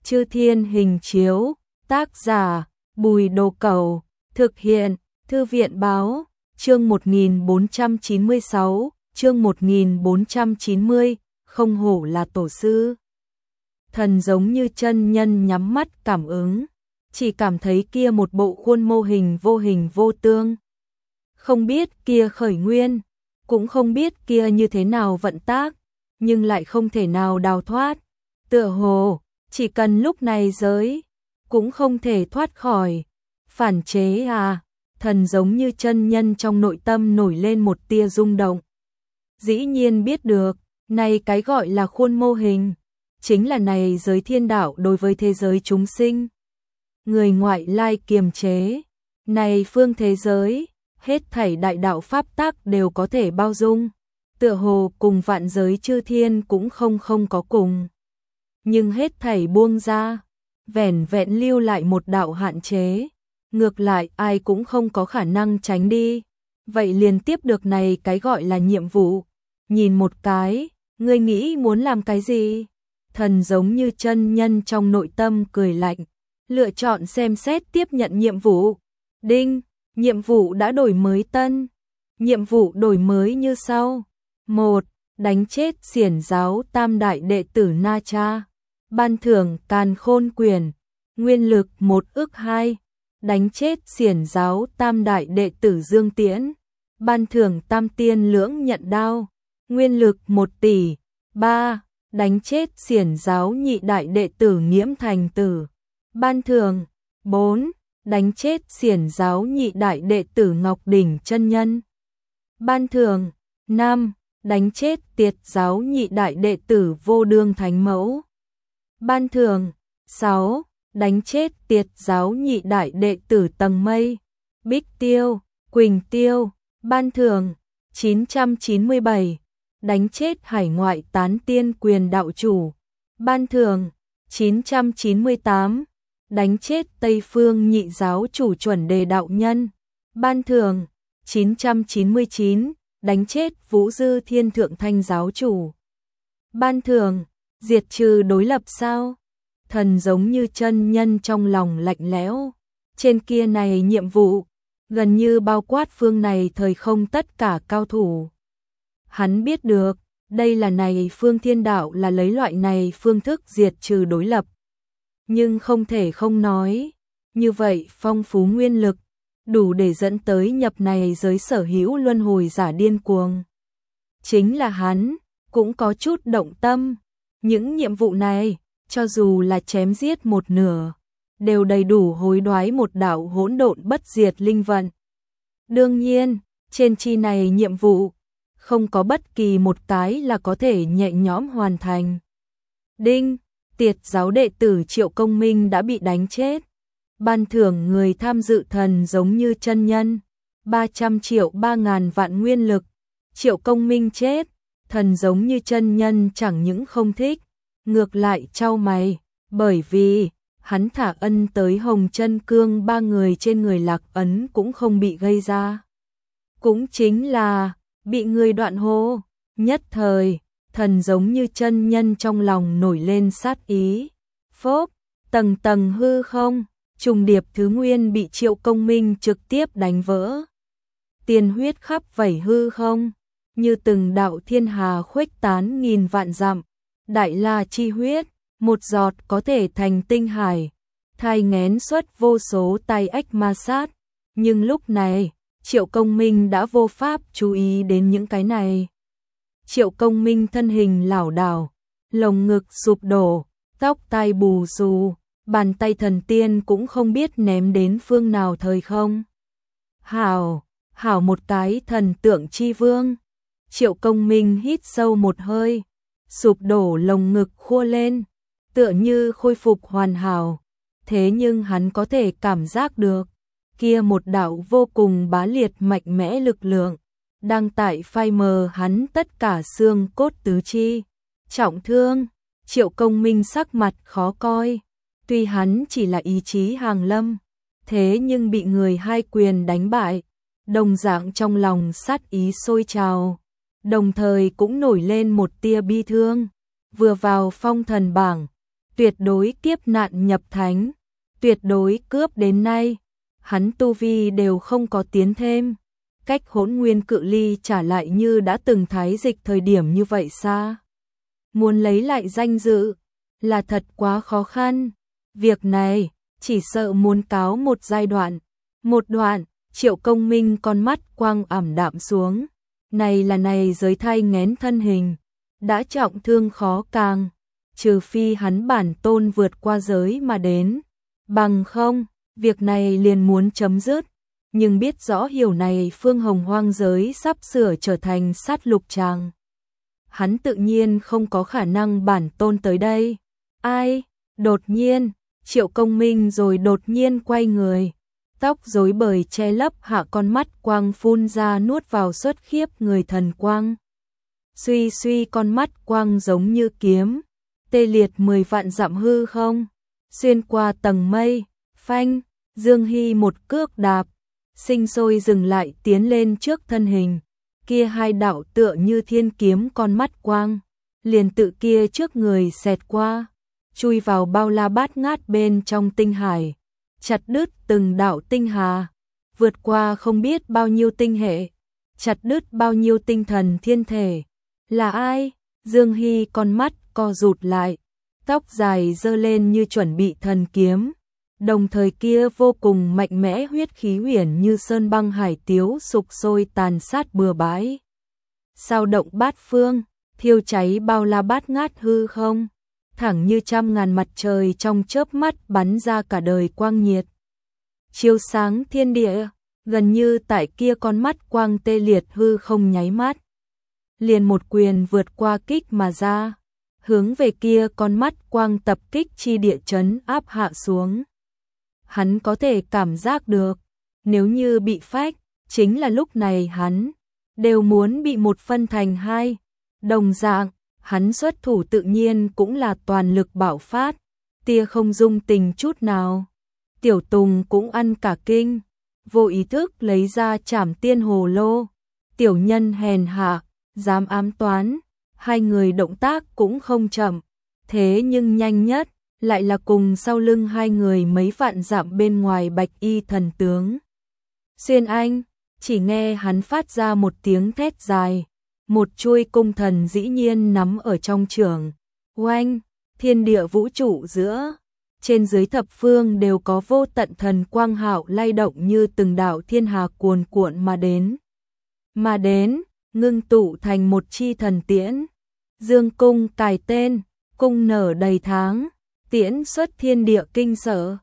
Chư Thiên Hình Chiếu, tác giả Bùi Đồ Cẩu, thực hiện Thư viện Báo, chương 1496, chương 1490, không hổ là tổ sư. Thần giống như chân nhân nhắm mắt cảm ứng, chỉ cảm thấy kia một bộ khuôn mô hình vô tương. Không biết kia khởi nguyên, cũng không biết kia như thế nào vận tác, nhưng lại không thể nào đào thoát. Tựa hồ, chỉ cần lúc này giới, cũng không thể thoát khỏi. Phản chế à, thần giống như chân nhân trong nội tâm nổi lên một tia rung động. Dĩ nhiên biết được, này cái gọi là khuôn mô hình, chính là này giới thiên đạo đối với thế giới chúng sinh. Người ngoại lai kiềm chế, này phương thế giới, hết thảy đại đạo pháp tắc đều có thể bao dung, tựa hồ cùng vạn giới chư thiên cũng không có cùng. Nhưng hết thảy buông ra, vẻn vẹn lưu lại một đạo hạn chế, ngược lại ai cũng không có khả năng tránh đi. Vậy liền tiếp được này cái gọi là nhiệm vụ, nhìn một cái, ngươi nghĩ muốn làm cái gì? Thần giống như chân nhân trong nội tâm cười lạnh, lựa chọn xem xét tiếp nhận nhiệm vụ. Đinh, nhiệm vụ đã đổi mới tân. Nhiệm vụ đổi mới như sau. 1. Đánh chết xiển giáo tam đại đệ tử Na Cha. Ban thưởng Càn Khôn Quyền. Nguyên lực 1 ức 2. Đánh chết xiển giáo tam đại đệ tử Dương Tiễn. Ban thưởng Tam Tiên Lưỡng Nhận Đao. Nguyên lực 1 tỷ. 3. Đánh chết xiển giáo nhị đại đệ tử Nghiễm Thành Tử. Ban thưởng 4. Đánh chết xiển giáo nhị đại đệ tử Ngọc Đỉnh Chân Nhân. Ban thưởng 5. Đánh chết tiệt giáo nhị đại đệ tử Vô Đương Thánh Mẫu. Ban thưởng 6. Đánh chết tiệt giáo nhị đại đệ tử Tầng Mây, Bích Tiêu, Quỳnh Tiêu. Ban thưởng 997. Đánh chết hải ngoại tán tiên quyền đạo chủ. Ban thưởng 998. Đánh chết Tây Phương nhị giáo chủ Chuẩn Đề đạo nhân. Ban thưởng 999. Đánh chết Vũ Dư Thiên Thượng Thanh giáo chủ. Ban thưởng diệt trừ đối lập sao? Thần giống như chân nhân trong lòng lạnh lẽo. Trên kia này nhiệm vụ, gần như bao quát phương này thời không tất cả cao thủ. Hắn biết được, đây là này phương thiên đạo là lấy loại này phương thức diệt trừ đối lập. Nhưng không thể không nói, như vậy phong phú nguyên lực, đủ để dẫn tới nhập này giới sở hữu luân hồi giả điên cuồng. Chính là hắn, cũng có chút động tâm. Những nhiệm vụ này, cho dù là chém giết một nửa, đều đầy đủ hối đoái một đạo hỗn độn bất diệt linh vận. Đương nhiên, trên chi này nhiệm vụ, không có bất kỳ một cái là có thể nhẹ nhõm hoàn thành. Đinh, tiệt giáo đệ tử Triệu Công Minh đã bị đánh chết. Ban thưởng người tham dự thần giống như chân nhân 300 triệu 3.000 vạn nguyên lực. Triệu Công Minh chết, thần giống như chân nhân chẳng những không thích, ngược lại chau mày, bởi vì hắn thả ân tới Hồng Chân Cương 3 người trên người lạc ấn cũng không bị gây ra. Cũng chính là bị người đoạn hô. Nhất thời, thần giống như chân nhân trong lòng nổi lên sát ý. Phốp, tầng tầng hư không, trùng điệp thứ nguyên bị Triệu Công Minh trực tiếp đánh vỡ. Tiên huyết khắp vảy hư không, như từng đạo thiên hà khuếch tán nghìn vạn dặm. Đại la chi huyết, một giọt có thể thành tinh hải, thai nghén xuất vô số tai ách ma sát. Nhưng lúc này, Triệu Công Minh đã vô pháp chú ý đến những cái này. Triệu Công Minh thân hình lảo đảo, lồng ngực sụp đổ, tóc tai bù xù, bàn tay thần tiên cũng không biết ném đến phương nào thời không. Hảo một cái thần tượng chi vương. Triệu Công Minh hít sâu một hơi, sụp đổ lồng ngực khua lên, tựa như khôi phục hoàn hảo. Thế nhưng hắn có thể cảm giác được, kia một đạo vô cùng bá liệt mạnh mẽ lực lượng, đang tại phai mờ hắn tất cả xương cốt tứ chi. Trọng thương, Triệu Công Minh sắc mặt khó coi, tuy hắn chỉ là ý chí hàng lâm, thế nhưng bị người hai quyền đánh bại, đồng dạng trong lòng sát ý sôi trào, đồng thời cũng nổi lên một tia bi thương. Vừa vào phong thần bảng, tuyệt đối kiếp nạn nhập thánh, tuyệt đối cướp đến nay, hắn tu vi đều không có tiến thêm. Cách Hỗn Nguyên cự ly trả lại như đã từng thái dịch thời điểm như vậy xa. Muốn lấy lại danh dự là thật quá khó khăn. Việc này chỉ sợ muốn cáo một giai đoạn. Một đoạn, Triệu Công Minh con mắt quang ảm đạm xuống. Này giới thai nghén thân hình, đã trọng thương khó càng, trừ phi hắn bản tôn vượt qua giới mà đến. Bằng không, việc này liền muốn chấm dứt. Nhưng biết rõ hiểu này phương hồng hoang giới sắp sửa trở thành sát lục tràng. Hắn tự nhiên không có khả năng bản tôn tới đây. Ai? Đột nhiên, Triệu Công Minh rồi đột nhiên quay người. Tóc rối bời che lấp hạ con mắt quang phun ra nuốt vào xuất khiếp người thần quang. Suy suy con mắt quang giống như kiếm, tê liệt 10 vạn dặm hư không, xuyên qua tầng mây, phanh, Dương Hy một cước đạp, sinh sôi dừng lại tiến lên trước thân hình, kia hai đạo tựa như thiên kiếm con mắt quang, liền tự kia trước người xẹt qua, chui vào bao la bát ngát bên trong tinh hải, chặt đứt từng đạo tinh hà, vượt qua không biết bao nhiêu tinh hệ, chặt đứt bao nhiêu tinh thần thiên thể. Là ai? Dương Hy con mắt co rụt lại, tóc dài giơ lên như chuẩn bị thần kiếm. Đồng thời kia vô cùng mạnh mẽ huyết khí huyền như sơn băng hải tiếu sục sôi tàn sát bừa bãi. Sao động bát phương, thiêu cháy bao la bát ngát hư không, thẳng như trăm ngàn mặt trời trong chớp mắt bắn ra cả đời quang nhiệt. Chiếu sáng thiên địa, gần như tại kia con mắt quang tê liệt hư không nháy mắt. Liền một quyền vượt qua kích mà ra, hướng về kia con mắt quang tập kích chi địa chấn áp hạ xuống. Hắn có thể cảm giác được, nếu như bị phách, chính là lúc này hắn đều muốn bị một phân thành hai. Đồng dạng, hắn xuất thủ tự nhiên cũng là toàn lực bạo phát, tia không dung tình chút nào. Tiểu Tùng cũng ăn cả kinh, vô ý thức lấy ra Trảm Tiên Hồ Lô. Tiểu nhân hèn hạ, dám ám toán, hai người động tác cũng không chậm, thế nhưng nhanh nhất lại là cùng sau lưng hai người mấy vạn dặm bên ngoài bạch y thần tướng. Xuyên Anh, chỉ nghe hắn phát ra một tiếng thét dài, một chuôi cung thần dĩ nhiên nắm ở trong chưởng. Oanh, thiên địa vũ trụ giữa, trên dưới thập phương đều có vô tận thần quang hạo lay động như từng đạo thiên hà cuồn cuộn mà đến, ngưng tụ thành một chi thần tiễn. Dương cung cài tên, cung nở đầy tháng, tiễn xuất thiên địa kinh sợ.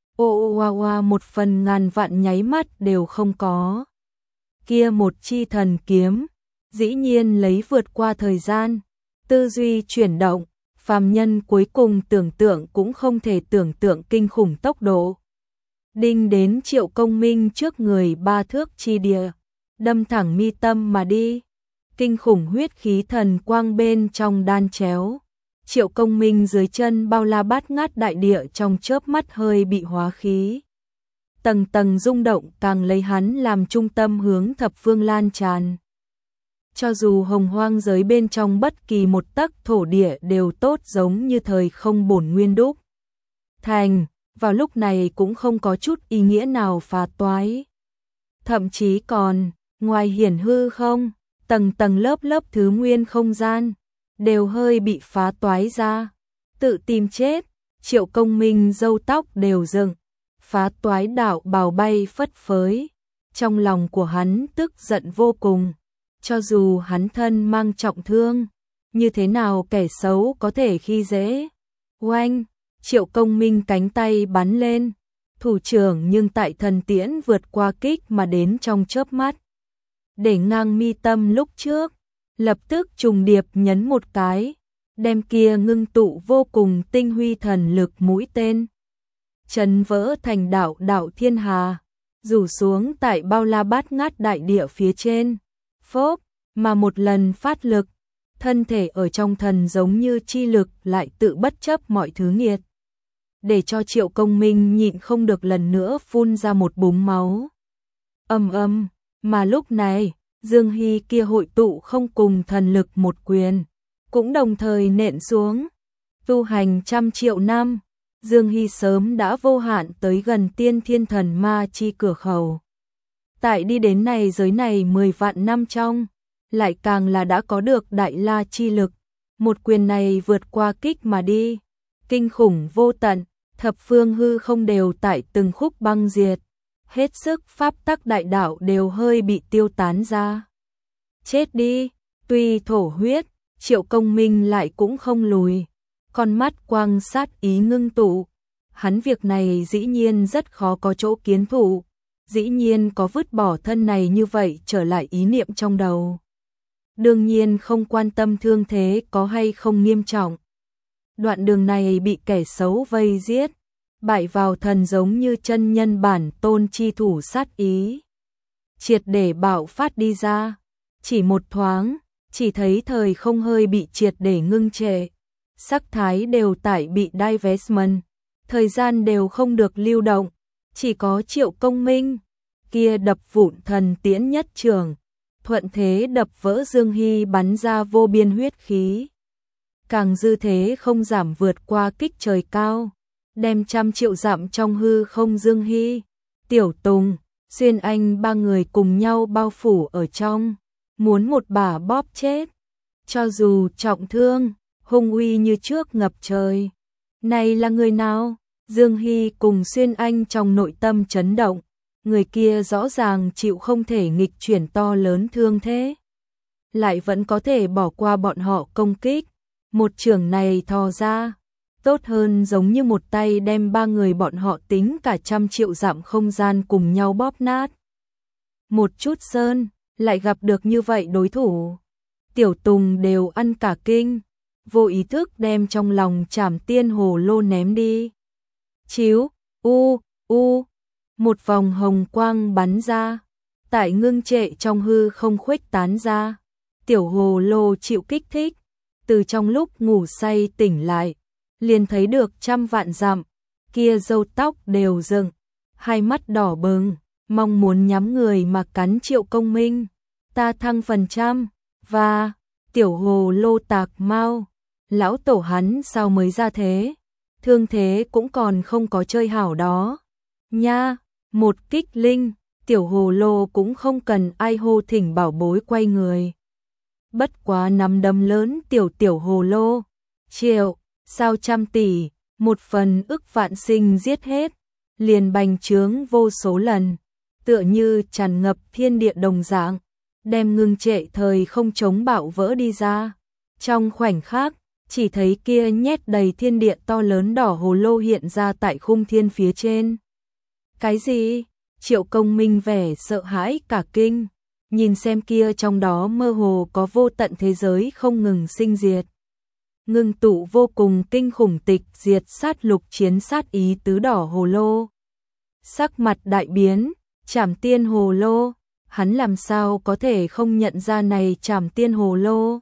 Oa một phần ngàn vạn nháy mắt đều không có. Kia một chi thần kiếm, dĩ nhiên lấy vượt qua thời gian, tư duy chuyển động, phàm nhân cuối cùng tưởng tượng cũng không thể tưởng tượng kinh khủng tốc độ. Đinh đến Triệu Công Minh trước người 3 thước chi địa, đâm thẳng mi tâm mà đi. Kinh khủng huyết khí thần quang bên trong đan chéo. Triệu Công Minh dưới chân bao la bát ngát đại địa trong chớp mắt hơi bị hóa khí. Tầng tầng rung động càng lấy hắn làm trung tâm hướng thập phương lan tràn. Cho dù hồng hoang giới bên trong bất kỳ một tấc thổ địa đều tốt giống như thời không bổn nguyên đúc thành, vào lúc này cũng không có chút ý nghĩa nào phá toái. Thậm chí còn, ngoài hiển hư không, tầng tầng lớp lớp thứ nguyên không gian, đều hơi bị phá toái ra. Tự tìm chết, Triệu Công Minh râu tóc đều dựng, phá toái đạo bào bay phất phới. Trong lòng của hắn tức giận vô cùng, cho dù hắn thân mang trọng thương, như thế nào kẻ xấu có thể khi dễ. Oanh, Triệu Công Minh cánh tay bắn lên, thủ trưởng nhưng tại thần tiễn vượt qua kích mà đến trong chớp mắt. Để ngang mi tâm lúc trước, lập tức trùng điệp nhấn một cái, đem kia ngưng tụ vô cùng tinh huy thần lực mũi tên. Chấn vỡ thành đạo đạo thiên hà, rủ xuống tại bao la bát ngát đại địa phía trên. Phốp, mà một lần phát lực, thân thể ở trong thần giống như chi lực lại tự bất chấp mọi thứ nghiệt. Để cho Triệu Công Minh nhịn không được lần nữa phun ra một búng máu. Ầm, mà lúc này, Dương Hy kia hội tụ không cùng thần lực một quyền, cũng đồng thời nện xuống. Tu hành trăm triệu năm, Dương Hy sớm đã vô hạn tới gần tiên thiên thần ma chi cửa khẩu. Tại đi đến này giới này 10 vạn năm trong, lại càng là đã có được đại la chi lực. Một quyền này vượt qua kích mà đi, kinh khủng vô tận, thập phương hư không đều tại từng khúc băng diệt. Hết sức pháp tắc đại đạo đều hơi bị tiêu tán ra. Chết đi, tuy thổ huyết, Triệu Công Minh lại cũng không lùi. Con mắt quang sát ý ngưng tụ. Hắn việc này dĩ nhiên rất khó có chỗ kiến thủ. Dĩ nhiên có vứt bỏ thân này như vậy trở lại ý niệm trong đầu. Đương nhiên không quan tâm thương thế có hay không nghiêm trọng. Đoạn đường này bị kẻ xấu vây giết. Bại vào thần giống như chân nhân bản tôn chi thủ sát ý. Triệt để bạo phát đi ra. Chỉ một thoáng, chỉ thấy thời không hơi bị triệt để ngưng trệ. Sắc thái đều tại bị divestment. Thời gian đều không được lưu động. Chỉ có Triệu Công Minh. Kia đập vụn thần tiễn nhất trường. Thuận thế đập vỡ Dương Hy bắn ra vô biên huyết khí. Càng dư thế không giảm vượt qua kích trời cao. Đem trăm triệu dặm trong hư không Dương Hy, Tiểu Tùng, Xuyên Anh ba người cùng nhau bao phủ ở trong, muốn một bả bóp chết. Cho dù trọng thương, hung uy như trước ngập trời. Này là người nào? Dương Hy cùng Xuyên Anh trong nội tâm chấn động, người kia rõ ràng chịu không thể nghịch chuyển to lớn thương thế. Lại vẫn có thể bỏ qua bọn họ công kích, một chưởng này thò ra. Tốt hơn giống như một tay đem ba người bọn họ tính cả trăm triệu dặm không gian cùng nhau bóp nát. Một chút sơn, lại gặp được như vậy đối thủ. Tiểu Tùng đều ăn cả kinh, vô ý thức đem trong lòng Trảm Tiên Hồ Lô ném đi. Chiếu, một vòng hồng quang bắn ra, tại ngưng trệ trong hư không khuếch tán ra. Tiểu Hồ Lô chịu kích thích, từ trong lúc ngủ say tỉnh lại. Liền thấy được trăm vạn dặm, kia râu tóc đều dựng, hai mắt đỏ bừng, mong muốn nhắm người mà cắn Triệu Công Minh. Ta thăng phần trăm, và Tiểu Hồ Lô tạc mau, lão tổ hắn sao mới ra thế, thương thế cũng còn không có chơi hảo đó. Nha, một kích linh, Tiểu Hồ Lô cũng không cần ai hô thỉnh bảo bối quay người. Bất quá nắm đấm lớn Tiểu Hồ Lô, triệu. Sao trăm tỷ, một phần ức vạn sinh giết hết, liền bành trướng vô số lần, tựa như tràn ngập thiên địa đồng dạng, đem ngưng trệ thời không chống bạo vỡ đi ra. Trong khoảnh khắc, chỉ thấy kia nhét đầy thiên địa to lớn đỏ hồ lô hiện ra tại khung thiên phía trên. Cái gì? Triệu Công Minh vẻ sợ hãi cả kinh, nhìn xem kia trong đó mơ hồ có vô tận thế giới không ngừng sinh diệt. Ngưng tụ vô cùng kinh khủng tịch diệt sát lục chiến sát ý tứ đỏ hồ lô. Sắc mặt đại biến, Trảm Tiên Hồ Lô, hắn làm sao có thể không nhận ra này Trảm Tiên Hồ Lô.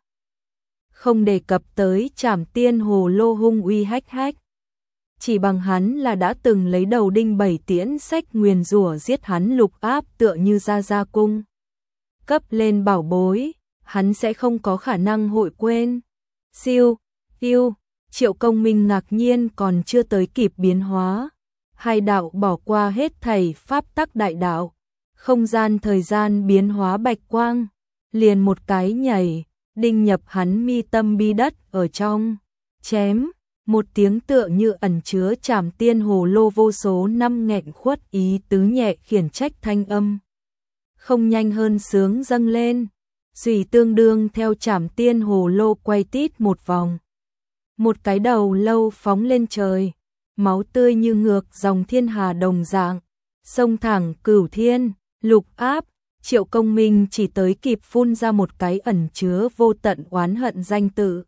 Không đề cập tới Trảm Tiên Hồ Lô hung uy hách hách. Chỉ bằng hắn là đã từng lấy đầu đinh bảy tiễn sách nguyền rủa giết hắn lục áp tựa như ra cung. Cấp lên bảo bối, hắn sẽ không có khả năng hội quên. Siêu. Triệu Công Minh ngạc nhiên còn chưa tới kịp biến hóa. Hai đạo bỏ qua hết thảy pháp tắc đại đạo. Không gian thời gian biến hóa bạch quang. Liền một cái nhảy, đinh nhập hắn mi tâm bi đất ở trong. Chém, một tiếng tựa như ẩn chứa Trảm Tiên Hồ Lô vô số năm nghẹn khuất ý tứ nhẹ khiển trách thanh âm. Không nhanh hơn sướng dâng lên. Dùy tương đương theo Trảm Tiên Hồ Lô quay tít một vòng. Một cái đầu lâu phóng lên trời, máu tươi như ngược dòng thiên hà đồng dạng, sông thẳng cửu thiên, lục áp. Triệu Công Minh chỉ tới kịp phun ra một cái ẩn chứa vô tận oán hận danh tự.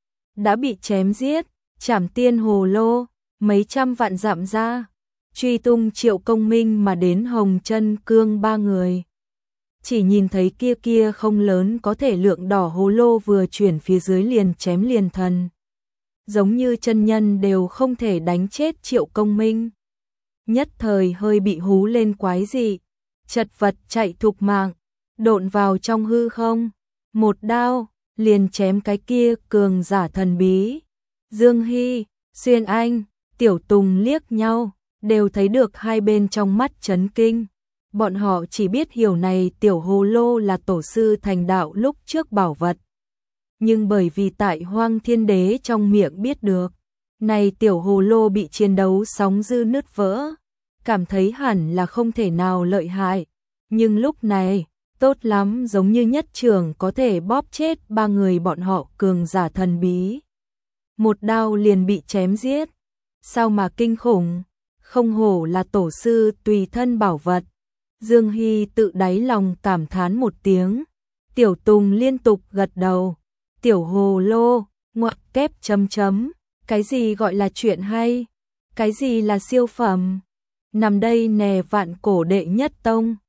Đã bị chém giết, Trảm Tiên Hồ Lô, mấy trăm vạn dặm ra, truy tung Triệu Công Minh mà đến Hồng Chân Cương ba người. Chỉ nhìn thấy kia không lớn có thể lượng đỏ hồ lô vừa chuyển phía dưới liền chém liền thần. Giống như chân nhân đều không thể đánh chết Triệu Công Minh. Nhất thời hơi bị hú lên quái dị, chật vật chạy thục mạng, độn vào trong hư không, một đao, liền chém cái kia cường giả thần bí. Dương Hy, Xuyên Anh, Tiểu Tùng liếc nhau, đều thấy được hai bên trong mắt chấn kinh. Bọn họ chỉ biết hiểu này tiểu hồ lô là tổ sư thành đạo lúc trước bảo vật. Nhưng bởi vì tại Hoang Thiên Đế trong miệng biết được, này tiểu hồ lô bị chiến đấu sóng dư nứt vỡ, cảm thấy hẳn là không thể nào lợi hại. Nhưng lúc này, tốt lắm giống như nhất trường có thể bóp chết ba người bọn họ cường giả thần bí. Một đao liền bị chém giết. Sao mà kinh khủng, không hổ là tổ sư tùy thân bảo vật. Dương Hy tự đáy lòng cảm thán một tiếng. Tiểu Tùng liên tục gật đầu. Tiểu hồ lô, ngoặc kép chấm chấm. Cái gì gọi là chuyện hay? Cái gì là siêu phẩm? Nằm đây nè vạn cổ đệ nhất tông.